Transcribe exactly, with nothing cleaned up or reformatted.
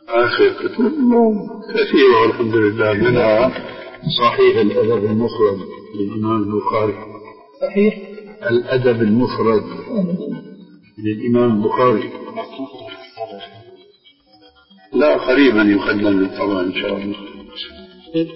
آخر كتب كثيرة والحمد لله، منها صحيح الأدب المفرد للإمام البخاري. صحيح الأدب المفرد للإمام البخاري، لا قريبا يقدم للطبع إن شاء الله.